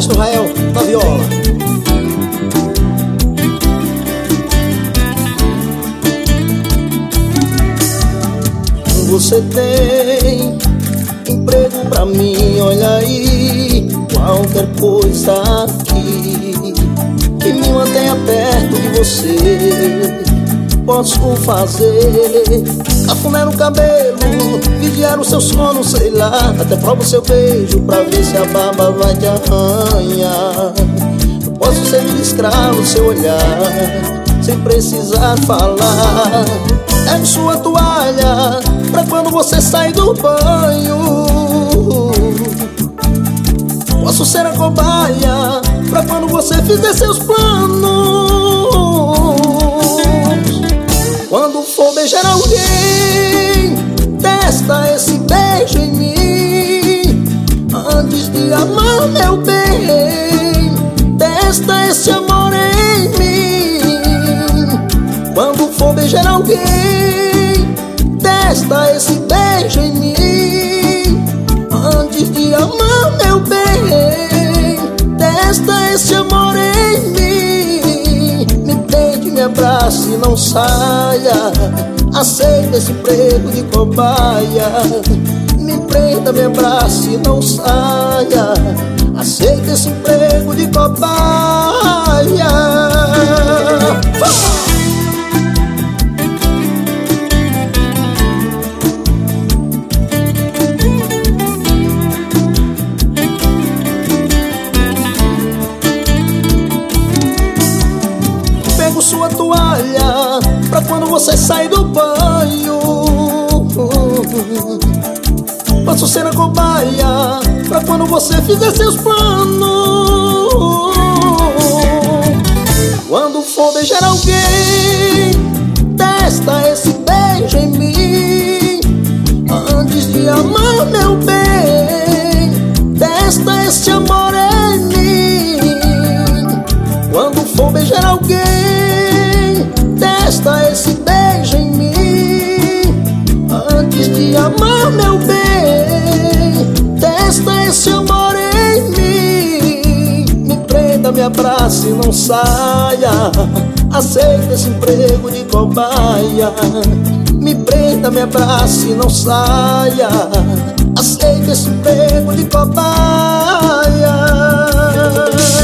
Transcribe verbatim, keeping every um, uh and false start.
Maestro Rael da viola. Você tem emprego pra mim, olha aí, qualquer coisa aqui que me mantenha perto de você, posso fazer. Cafuné no cabelo, vigiar o seu sono, sei lá, até provo seu beijo pra ver se a baba vai te arranhar. Eu posso ser escravo do seu olhar, sem precisar falar. Pego sua toalha pra quando você sai do banho. Posso ser a cobaia pra quando você fizer seus planos. Quando for beijar alguém, testa esse beijo em mim. Antes de amar, meu bem, testa esse amor em mim. Quando for beijar alguém, testa esse beijo em mim. Antes de amar, meu bem, testa esse amor em mim. Me prende, me abrace e não saia. Aceita esse emprego de cobaia. Me prenda, me abrace e não saia. Aceita esse emprego de cobaia. Pego sua toalha pra quando você sai do banho. Posso ser a cobaia pra quando você fizer seus planos. Quando for beijar alguém, testa esse beijo em mim. Antes de amar, meu bem, testa esse amor em mim. Quando for beijar alguém, testa esse beijo em mim. Antes de amar, meu bem, testa esse amor em mim. Me prenda, me abrace e não saia. Aceita esse emprego de cobaia. Me prenda, me abrace e não saia. Aceita esse emprego de cobaia.